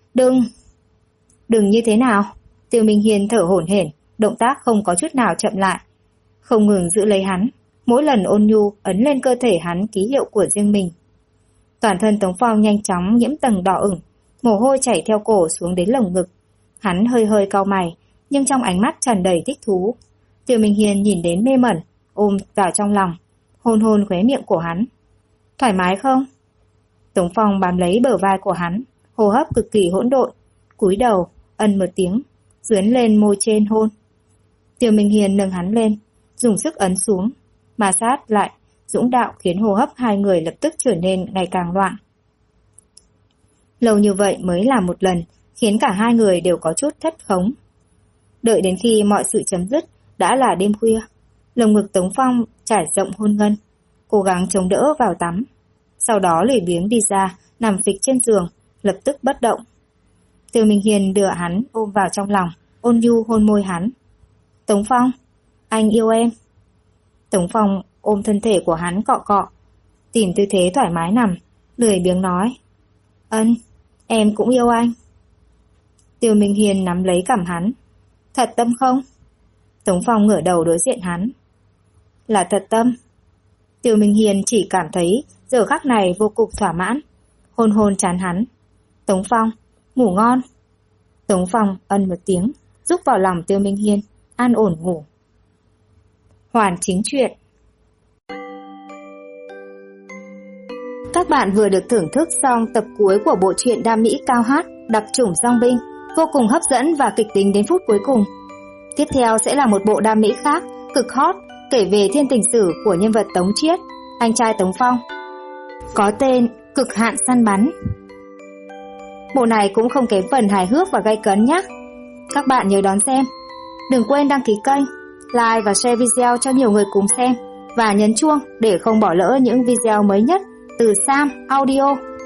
Đừng như thế nào. Tiêu Minh Hiên thở hổn hển, động tác không có chút nào chậm lại, không ngừng giữ lấy hắn, mỗi lần ôn nhu ấn lên cơ thể hắn ký hiệu của riêng mình. Toàn thân Tống Phong nhanh chóng nhiễm tầng đỏ ửng, mồ hôi chảy theo cổ xuống đến lồng ngực. Hắn hơi hơi cau mày, nhưng trong ánh mắt tràn đầy thích thú. Tiêu Minh Hiên nhìn đến mê mẩn, ôm vào trong lòng, hôn hôn khóe miệng của hắn. Thoải mái không? Tống Phong bám lấy bờ vai của hắn, hô hấp cực kỳ hỗn độn, cúi đầu, ân một tiếng, dướn lên môi trên hôn. Tiêu Minh Hiên nâng hắn lên, dùng sức ấn xuống, ma sát lại, dũng đạo khiến hô hấp hai người lập tức trở nên ngày càng loạn. Lâu như vậy mới làm một lần, khiến cả hai người đều có chút thất khống. Đợi đến khi mọi sự chấm dứt, đã là đêm khuya. Lồng ngực Tống Phong trải rộng hôn ngân, cố gắng chống đỡ vào tắm. Sau đó lười biếng đi ra, nằm phịch trên giường, lập tức bất động. Tiêu Minh Hiên đưa hắn ôm vào trong lòng, ôn nhu hôn môi hắn. Tống Phong, anh yêu em. Tống Phong ôm thân thể của hắn cọ cọ, tìm tư thế thoải mái nằm, lười biếng nói. Ân, em cũng yêu anh. Tiêu Minh Hiên nắm lấy cằm hắn. Thật tâm không? Tống Phong ngửa đầu đối diện hắn. Là thật tâm. Tiêu Minh Hiên chỉ cảm thấy giờ khắc này vô cùng thỏa mãn, hôn hôn trán hắn. Tống Phong, ngủ ngon. Tống Phong ân một tiếng, rúc vào lòng Tiêu Minh Hiên, an ổn ngủ. Hoàn chính truyện. Các bạn vừa được thưởng thức xong tập cuối của bộ truyện đam mỹ cao hát Đặc chủng dong binh. vô cùng hấp dẫn và kịch tính đến phút cuối cùng. Tiếp theo sẽ là một bộ đam mỹ khác, cực hot, kể về thiên tình sử của nhân vật Tống Chiết, anh trai Tống Phong, có tên Cực hạn săn bắn. Bộ này cũng không kém phần hài hước và gay cấn nhé. Các bạn nhớ đón xem. Đừng quên đăng ký kênh, like và share video cho nhiều người cùng xem, và nhấn chuông để không bỏ lỡ những video mới nhất từ Sam Audio.